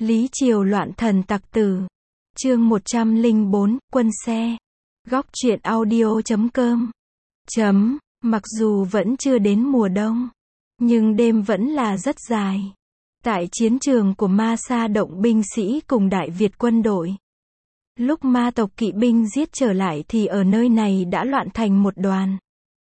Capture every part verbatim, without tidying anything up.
Lý Triều loạn thần tặc tử. Chương một trăm lẻ bốn, quân xe. Góc truyện audio chấm com. Chấm, mặc dù vẫn chưa đến mùa đông, nhưng đêm vẫn là rất dài. Tại chiến trường của Ma Sa động binh sĩ cùng Đại Việt quân đội. Lúc ma tộc kỵ binh giết trở lại thì ở nơi này đã loạn thành một đoàn.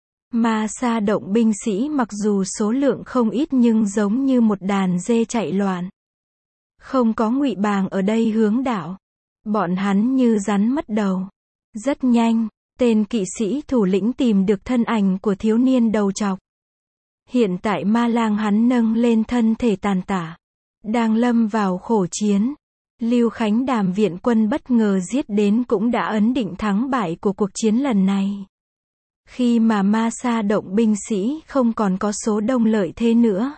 Ma Sa động binh sĩ mặc dù số lượng không ít nhưng giống như một đàn dê chạy loạn. Không có Ngụy Bàng ở đây hướng đạo. Bọn hắn như rắn mất đầu. Rất nhanh, tên kỵ sĩ thủ lĩnh tìm được thân ảnh của thiếu niên đầu trọc. Hiện tại Ma Lang hắn nâng lên thân thể tàn tả, đang lâm vào khổ chiến. Lưu Khánh Đàm viện quân bất ngờ giết đến cũng đã ấn định thắng bại của cuộc chiến lần này. Khi mà Ma Sa động binh sĩ không còn có số đông lợi thế nữa,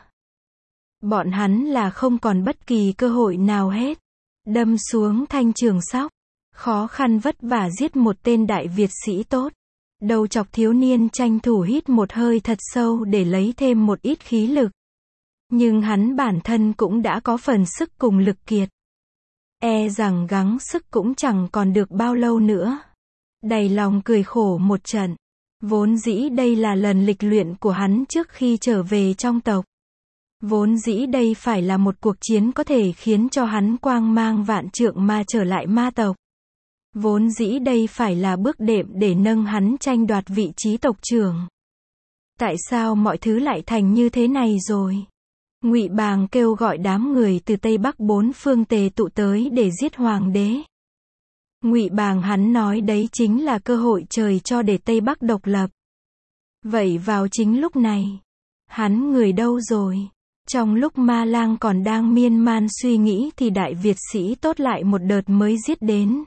bọn hắn là không còn bất kỳ cơ hội nào hết. Đâm xuống thanh trường sóc, khó khăn vất vả giết một tên Đại Việt sĩ tốt. Đầu chọc thiếu niên tranh thủ hít một hơi thật sâu để lấy thêm một ít khí lực. Nhưng hắn bản thân cũng đã có phần sức cùng lực kiệt. E rằng gắng sức cũng chẳng còn được bao lâu nữa. Đầy lòng cười khổ một trận. Vốn dĩ đây là lần lịch luyện của hắn trước khi trở về trong tộc. Vốn dĩ đây phải là một cuộc chiến có thể khiến cho hắn quang mang vạn trượng mà trở lại ma tộc. Vốn dĩ đây phải là bước đệm để nâng hắn tranh đoạt vị trí tộc trưởng. Tại sao mọi thứ lại thành như thế này rồi? Ngụy Bàng kêu gọi đám người từ Tây Bắc bốn phương tề tụ tới để giết hoàng đế. Ngụy Bàng hắn nói đấy chính là cơ hội trời cho để Tây Bắc độc lập. Vậy vào chính lúc này, hắn người đâu rồi? Trong lúc Ma Lang còn đang miên man suy nghĩ thì Đại Việt sĩ tốt lại một đợt mới giết đến.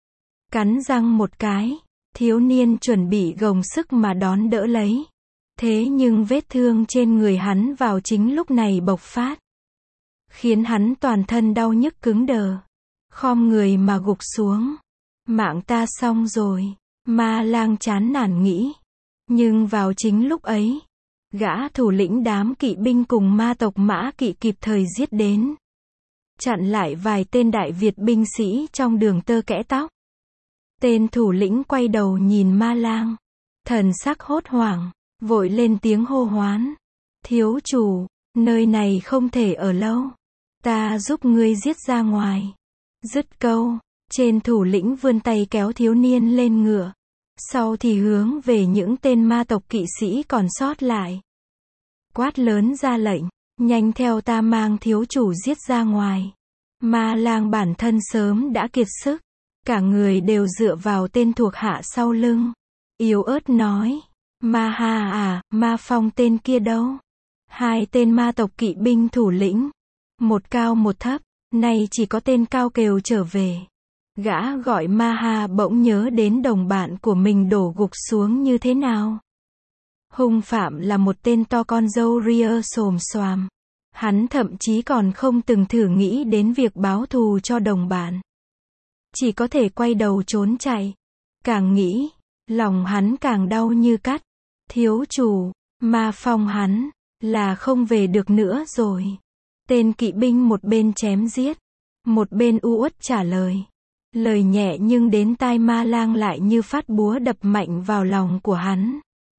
Cắn răng một cái, thiếu niên chuẩn bị gồng sức mà đón đỡ lấy. Thế nhưng vết thương trên người hắn vào chính lúc này bộc phát, khiến hắn toàn thân đau nhức cứng đờ, khom người mà gục xuống. Mạng ta xong rồi, Ma Lang chán nản nghĩ. Nhưng vào chính lúc ấy, gã thủ lĩnh đám kỵ binh cùng ma tộc Mã Kỵ kịp thời giết đến, chặn lại vài tên Đại Việt binh sĩ trong đường tơ kẽ tóc. Tên thủ lĩnh quay đầu nhìn Ma Lang, thần sắc hốt hoảng, vội lên tiếng hô hoán. Thiếu chủ, nơi này không thể ở lâu. Ta giúp ngươi giết ra ngoài. Dứt câu, trên thủ lĩnh vươn tay kéo thiếu niên lên ngựa. Sau thì hướng về những tên ma tộc kỵ sĩ còn sót lại. Quát lớn ra lệnh, nhanh theo ta mang thiếu chủ giết ra ngoài. Ma Lang bản thân sớm đã kiệt sức. Cả người đều dựa vào tên thuộc hạ sau lưng. Yếu ớt nói. Ma ha à, Ma Phong tên kia đâu? Hai tên ma tộc kỵ binh thủ lĩnh. Một cao một thấp, nay chỉ có tên cao kêu trở về. Gã gọi Ma ha bỗng nhớ đến đồng bạn của mình đổ gục xuống như thế nào. Hung phạm là một tên to con râu ria xồm xoàm. Hắn thậm chí còn không từng thử nghĩ đến việc báo thù cho đồng bạn. Chỉ có thể quay đầu trốn chạy. Càng nghĩ, lòng hắn càng đau như cắt. Thiếu chủ, Ma Phong hắn, là không về được nữa rồi. Tên kỵ binh một bên chém giết, một bên u uất trả lời. Lời nhẹ nhưng đến tai Ma Lang lại như phát búa đập mạnh vào lòng của hắn.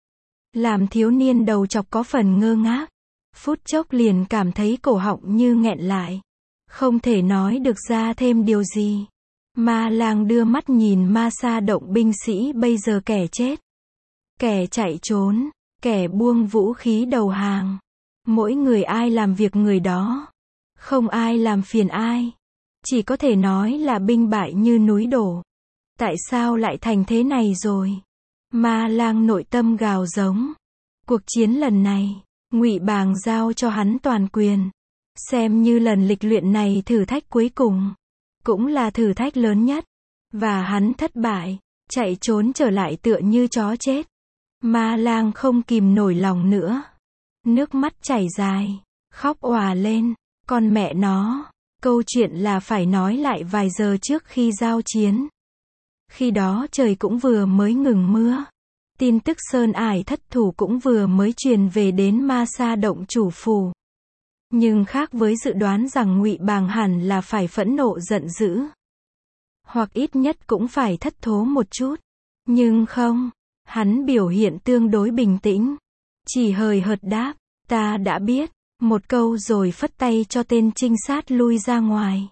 Làm thiếu niên đầu chọc có phần ngơ ngác. Phút chốc liền cảm thấy cổ họng như nghẹn lại. Không thể nói được ra thêm điều gì. Ma Lang đưa mắt nhìn Ma Sa động binh sĩ bây giờ kẻ chết, kẻ chạy trốn, kẻ buông vũ khí đầu hàng. Mỗi người ai làm việc người đó. Không ai làm phiền ai. Chỉ có thể nói là binh bại như núi đổ. Tại sao lại thành thế này rồi? Ma Lang nội tâm gào giống. Cuộc chiến lần này, Ngụy Bàng giao cho hắn toàn quyền. Xem như lần lịch luyện này thử thách cuối cùng. Cũng là thử thách lớn nhất. Và hắn thất bại, chạy trốn trở lại tựa như chó chết. Ma Lang không kìm nổi lòng nữa. Nước mắt chảy dài, khóc òa lên. Con mẹ nó, câu chuyện là phải nói lại vài giờ trước khi giao chiến. Khi đó trời cũng vừa mới ngừng mưa. Tin tức Sơn Ải thất thủ cũng vừa mới truyền về đến Ma Sa động chủ phủ. Nhưng khác với dự đoán rằng Ngụy Bàng hẳn là phải phẫn nộ giận dữ, hoặc ít nhất cũng phải thất thố một chút. Nhưng không, hắn biểu hiện tương đối bình tĩnh, chỉ hời hợt đáp, ta đã biết, một câu rồi phất tay cho tên trinh sát lui ra ngoài.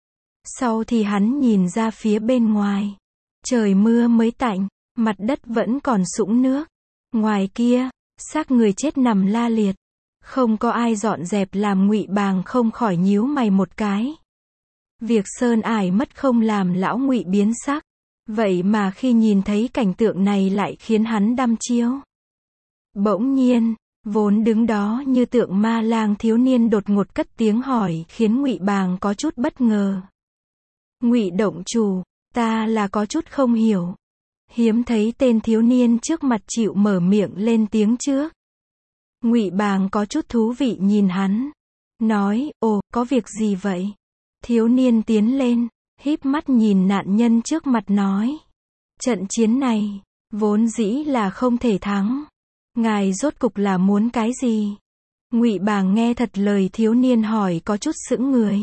Sau thì hắn nhìn ra phía bên ngoài. Trời mưa mới tạnh, mặt đất vẫn còn sũng nước. Ngoài kia, xác người chết nằm la liệt. Không có ai dọn dẹp làm Ngụy Bàng không khỏi nhíu mày một cái. Việc sơn ải mất không làm lão Ngụy biến sắc. Vậy mà khi nhìn thấy cảnh tượng này lại khiến hắn đăm chiêu. Bỗng nhiên, vốn đứng đó như tượng ma lang thiếu niên đột ngột cất tiếng hỏi khiến Ngụy Bàng có chút bất ngờ. Ngụy động chủ, ta là có chút không hiểu. Hiếm thấy tên thiếu niên trước mặt chịu mở miệng lên tiếng trước. Ngụy Bàng có chút thú vị nhìn hắn. Nói, ồ, có việc gì vậy? Thiếu niên tiến lên, híp mắt nhìn nạn nhân trước mặt nói. Trận chiến này, vốn dĩ là không thể thắng. Ngài rốt cục là muốn cái gì? Ngụy Bàng nghe thật lời thiếu niên hỏi có chút sững người.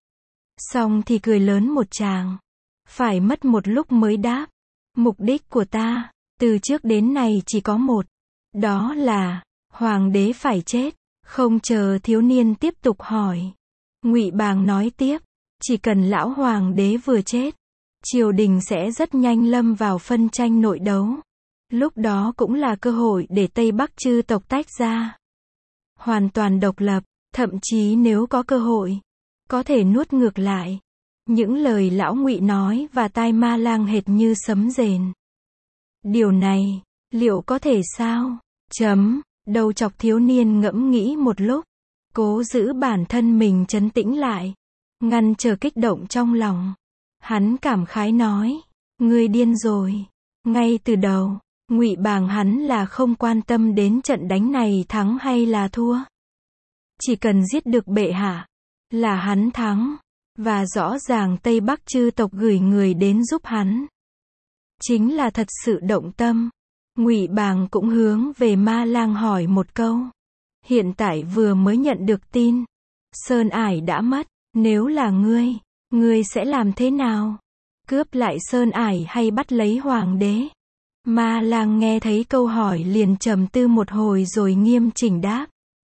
Xong thì cười lớn một tràng. Phải mất một lúc mới đáp. Mục đích của ta, từ trước đến nay chỉ có một. Đó là, hoàng đế phải chết. Không chờ thiếu niên tiếp tục hỏi. Ngụy Bàng nói tiếp. Chỉ cần lão hoàng đế vừa chết, triều đình sẽ rất nhanh lâm vào phân tranh nội đấu. Lúc đó cũng là cơ hội để Tây Bắc chư tộc tách ra. Hoàn toàn độc lập, thậm chí nếu có cơ hội, có thể nuốt ngược lại. Những lời lão Ngụy nói và tai ma lang hệt như sấm rền. Điều này, liệu có thể sao? Chấm, đầu chọc thiếu niên ngẫm nghĩ một lúc, cố giữ bản thân mình trấn tĩnh lại, ngăn chờ kích động trong lòng. Hắn cảm khái nói, ngươi điên rồi. Ngay từ đầu, Ngụy Bàng hắn là không quan tâm đến trận đánh này thắng hay là thua. Chỉ cần giết được bệ hạ, là hắn thắng. Và rõ ràng Tây Bắc chư tộc gửi người đến giúp hắn, chính là thật sự động tâm. Ngụy Bàng cũng hướng về ma lang hỏi một câu. Hiện tại vừa mới nhận được tin, sơn ải đã mất. Nếu là ngươi, ngươi sẽ làm thế nào? Cướp lại sơn ải hay bắt lấy hoàng đế? Ma lang nghe thấy câu hỏi liền trầm tư một hồi rồi nghiêm chỉnh đáp.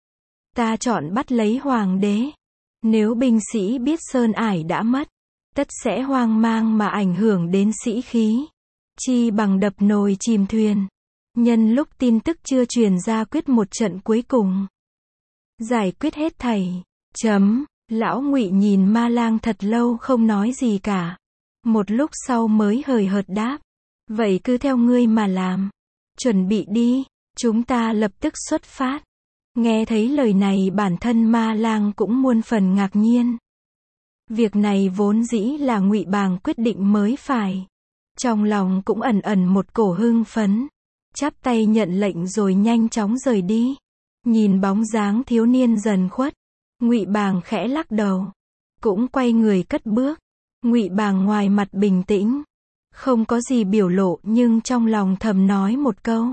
Ta chọn bắt lấy hoàng đế. Nếu binh sĩ biết sơn ải đã mất, tất sẽ hoang mang mà ảnh hưởng đến sĩ khí. Chi bằng đập nồi chìm thuyền. Nhân lúc tin tức chưa truyền ra quyết một trận cuối cùng. Giải quyết hết thảy. Chấm. Lão Ngụy nhìn ma lang thật lâu không nói gì cả. Một lúc sau mới hời hợt đáp. Vậy cứ theo ngươi mà làm. Chuẩn bị đi, chúng ta lập tức xuất phát. Nghe thấy lời này bản thân ma lang cũng muôn phần ngạc nhiên. Việc này vốn dĩ là Ngụy Bàng quyết định mới phải. Trong lòng cũng ẩn ẩn một cổ hưng phấn. Chắp tay nhận lệnh rồi nhanh chóng rời đi. Nhìn bóng dáng thiếu niên dần khuất, Ngụy Bàng khẽ lắc đầu, cũng quay người cất bước. Ngụy Bàng ngoài mặt bình tĩnh, không có gì biểu lộ nhưng trong lòng thầm nói một câu.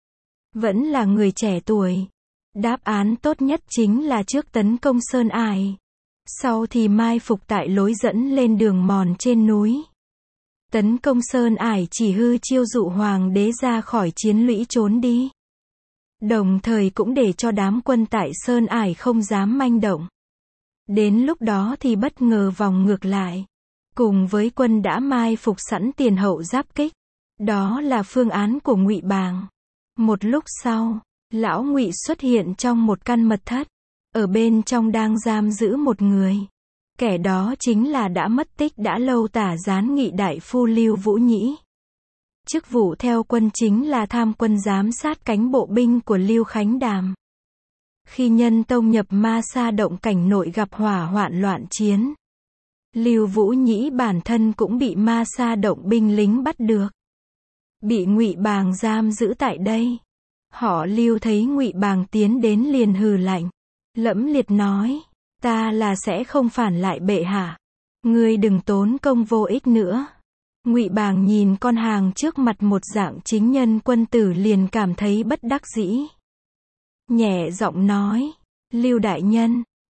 Vẫn là người trẻ tuổi. Đáp án tốt nhất chính là trước tấn công sơn ải, sau thì mai phục tại lối dẫn lên đường mòn trên núi. Tấn công sơn ải chỉ hư chiêu dụ hoàng đế ra khỏi chiến lũy trốn đi. Đồng thời cũng để cho đám quân tại sơn ải không dám manh động. Đến lúc đó thì bất ngờ vòng ngược lại, cùng với quân đã mai phục sẵn tiền hậu giáp kích. Đó là phương án của Ngụy Bàng. Một lúc sau, lão Ngụy xuất hiện trong một căn mật thất. Ở bên trong đang giam giữ một người. Kẻ đó chính là đã mất tích đã lâu Tả Gián Nghị đại phu Lưu Vũ Nhĩ. Chức vụ theo quân chính là tham quân giám sát cánh bộ binh của Lưu Khánh Đàm. Khi Nhân Tông nhập Ma Sa động cảnh nội gặp hỏa hoạn loạn chiến, Lưu Vũ Nhĩ bản thân cũng bị Ma Sa động binh lính bắt được, bị Ngụy Bàng giam giữ tại đây. Họ Lưu thấy Ngụy Bàng tiến đến liền hừ lạnh, lẫm liệt nói, ta là sẽ không phản lại bệ hạ. Ngươi đừng tốn công vô ích nữa. Ngụy Bàng nhìn con hàng trước mặt một dạng chính nhân quân tử liền cảm thấy bất đắc dĩ. Nhẹ giọng nói, Lưu đại nhân,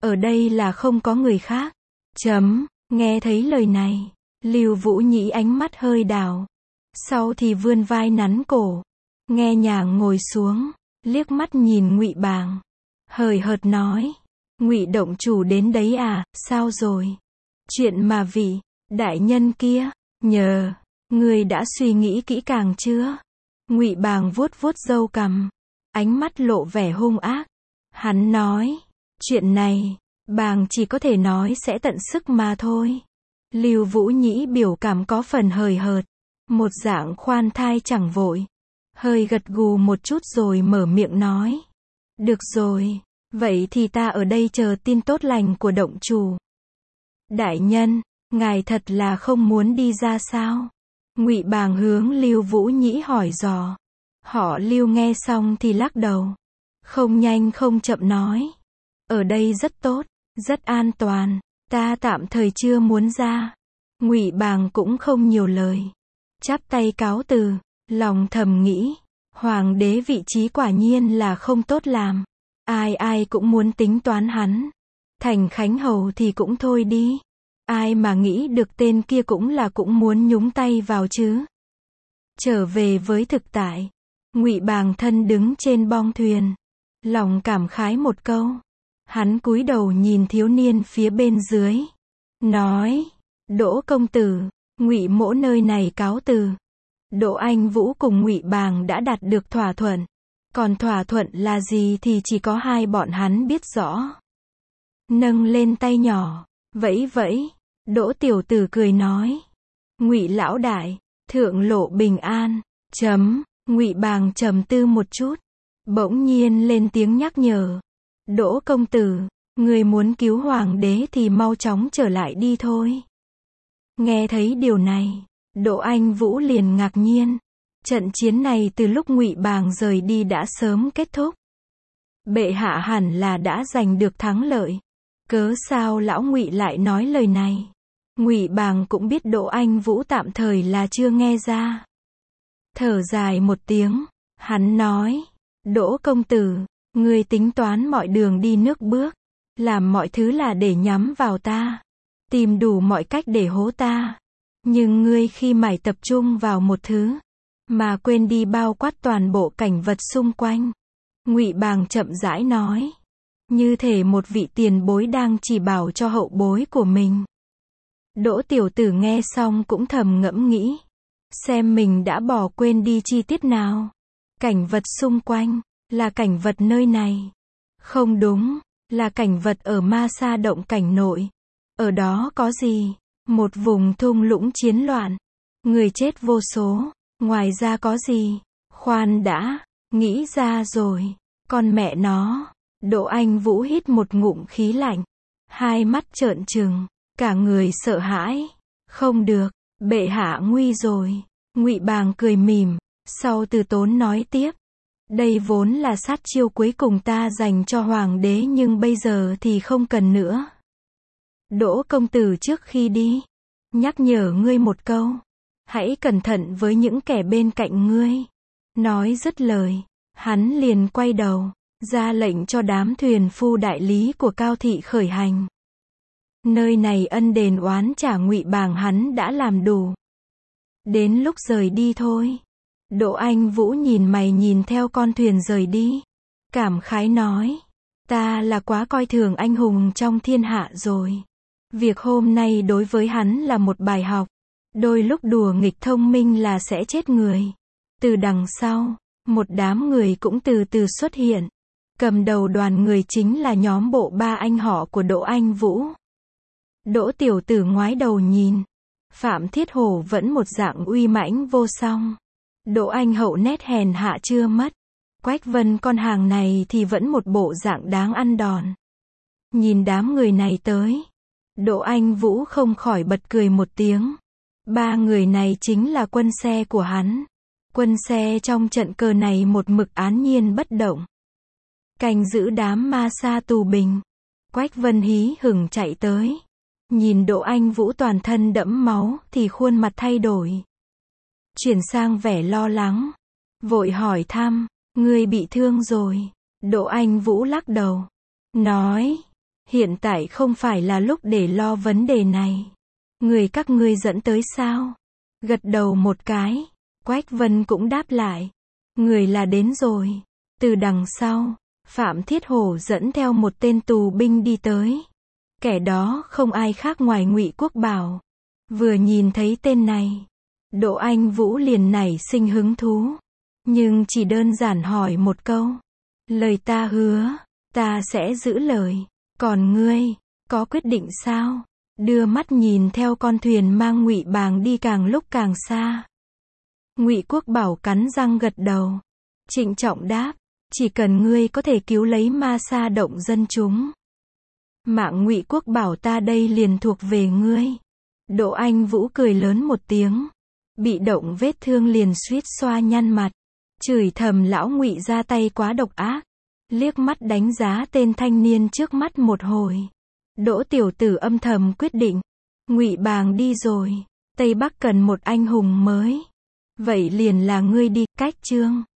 Ở đây là không có người khác. Chấm, nghe thấy lời này, Lưu Vũ Nhĩ ánh mắt hơi đảo. Sau thì vươn vai nắn cổ, nghe nhàng ngồi xuống, liếc mắt nhìn Ngụy Bàng, hời hợt nói, Ngụy động chủ đến đấy à, sao rồi? Chuyện mà vị đại nhân kia nhờ, ngươi đã suy nghĩ kỹ càng chưa? Ngụy Bàng vuốt vuốt râu cằm, ánh mắt lộ vẻ hung ác. Hắn nói, chuyện này, Bàng chỉ có thể nói sẽ tận sức mà thôi. Lưu Vũ Nhĩ biểu cảm có phần hời hợt, một dạng khoan thai chẳng vội, hơi gật gù một chút rồi mở miệng nói, được rồi, vậy thì ta ở đây chờ tin tốt lành của động chủ. Đại nhân, ngài thật là không muốn đi ra sao? Ngụy Bàng hướng Lưu Vũ Nhĩ hỏi dò. Họ Lưu nghe xong thì lắc đầu, không nhanh không chậm nói, ở đây rất tốt, rất an toàn, ta tạm thời chưa muốn ra. Ngụy Bàng cũng không nhiều lời, chắp tay cáo từ, lòng thầm nghĩ, hoàng đế vị trí quả nhiên là không tốt làm, ai ai cũng muốn tính toán hắn. Thành Khánh Hầu thì cũng thôi đi, ai mà nghĩ được tên kia cũng là cũng muốn nhúng tay vào chứ. Trở về với thực tại, Ngụy Bàng thân đứng trên bong thuyền, lòng cảm khái một câu. Hắn cúi đầu nhìn thiếu niên phía bên dưới, nói, Đỗ công tử, Ngụy mỗ nơi này cáo từ. Đỗ Anh Vũ cùng Ngụy Bàng đã đạt được thỏa thuận, còn thỏa thuận là gì thì chỉ có hai bọn hắn biết rõ. Nâng lên tay nhỏ, vẫy vẫy, Đỗ tiểu tử cười nói, Ngụy lão đại, thượng lộ bình an. Chấm, Ngụy Bàng trầm tư một chút, bỗng nhiên lên tiếng nhắc nhở, Đỗ công tử, người muốn cứu hoàng đế thì mau chóng trở lại đi thôi. Nghe thấy điều này, Đỗ Anh Vũ liền ngạc nhiên. Trận chiến này từ lúc Ngụy Bàng rời đi đã sớm kết thúc. Bệ hạ hẳn là đã giành được thắng lợi. Cớ sao lão Ngụy lại nói lời này? Ngụy Bàng cũng biết Đỗ Anh Vũ tạm thời là chưa nghe ra. Thở dài một tiếng, hắn nói, Đỗ công tử, ngươi tính toán mọi đường đi nước bước, làm mọi thứ là để nhắm vào ta, tìm đủ mọi cách để hố ta. Nhưng ngươi khi mải tập trung vào một thứ, mà quên đi bao quát toàn bộ cảnh vật xung quanh. Ngụy Bàng chậm rãi nói, như thể một vị tiền bối đang chỉ bảo cho hậu bối của mình. Đỗ tiểu tử nghe xong cũng thầm ngẫm nghĩ, xem mình đã bỏ quên đi chi tiết nào. Cảnh vật xung quanh, là cảnh vật nơi này. Không đúng, là cảnh vật ở Ma Sa động cảnh nội. Ở đó có gì? Một vùng thung lũng chiến loạn, người chết vô số, ngoài ra có gì? Khoan đã, nghĩ ra rồi, con mẹ nó. Đỗ Anh Vũ hít một ngụm khí lạnh, hai mắt trợn trừng, cả người sợ hãi. Không được, bệ hạ nguy rồi. Ngụy Bàng cười mỉm, sau từ tốn nói tiếp, đây vốn là sát chiêu cuối cùng ta dành cho hoàng đế nhưng bây giờ thì không cần nữa. Đỗ công tử trước khi đi, nhắc nhở ngươi một câu, hãy cẩn thận với những kẻ bên cạnh ngươi. Nói dứt lời, hắn liền quay đầu, ra lệnh cho đám thuyền phu đại lý của Cao thị khởi hành. Nơi này ân đền oán trả Ngụy Bàng hắn đã làm đủ. Đến lúc rời đi thôi. Đỗ Anh Vũ nhìn mày nhìn theo con thuyền rời đi, cảm khái nói, ta là quá coi thường anh hùng trong thiên hạ rồi. Việc hôm nay đối với hắn là một bài học. Đôi lúc đùa nghịch thông minh là sẽ chết người. Từ đằng sau, một đám người cũng từ từ xuất hiện. Cầm đầu đoàn người chính là nhóm bộ ba anh họ của Đỗ Anh Vũ. Đỗ tiểu tử ngoái đầu nhìn, Phạm Thiết Hổ vẫn một dạng uy mãnh vô song. Đỗ Anh Hậu nét hèn hạ chưa mất. Quách Vân con hàng này thì vẫn một bộ dạng đáng ăn đòn. Nhìn đám người này tới, Đỗ Anh Vũ không khỏi bật cười một tiếng. Ba người này chính là quân xe của hắn. Quân xe trong trận cờ này một mực án nhiên bất động, canh giữ đám Ma Sa tù bình. Quách Vân hí hửng chạy tới, nhìn Đỗ Anh Vũ toàn thân đẫm máu thì khuôn mặt thay đổi, chuyển sang vẻ lo lắng, vội hỏi thăm, ngươi bị thương rồi? Đỗ Anh Vũ lắc đầu, nói, Hiện tại không phải là lúc để lo vấn đề này. Người các ngươi dẫn tới sao? Gật đầu một cái. Quách Vân cũng đáp lại. Người là đến rồi. Từ đằng sau, Phạm Thiết Hổ dẫn theo một tên tù binh đi tới. Kẻ đó không ai khác ngoài Ngụy Quốc Bảo. Vừa nhìn thấy tên này, Đỗ Anh Vũ liền nảy sinh hứng thú. Nhưng chỉ đơn giản hỏi một câu. Lời ta hứa, ta sẽ giữ lời. Còn ngươi, có quyết định sao? Đưa mắt nhìn theo con thuyền mang Ngụy Bàng đi càng lúc càng xa. Ngụy Quốc Bảo cắn răng gật đầu. Trịnh trọng đáp, chỉ cần ngươi có thể cứu lấy Ma Sa động dân chúng, mạng Ngụy Quốc Bảo ta đây liền thuộc về ngươi. Đỗ Anh Vũ cười lớn một tiếng. Bị động vết thương liền suýt xoa nhăn mặt. Chửi thầm lão Ngụy ra tay quá độc ác. Liếc mắt đánh giá tên thanh niên trước mắt một hồi. Đỗ tiểu tử âm thầm quyết định. Ngụy Bàng đi rồi. Tây Bắc cần một anh hùng mới. Vậy liền là ngươi đi, Cách Chương.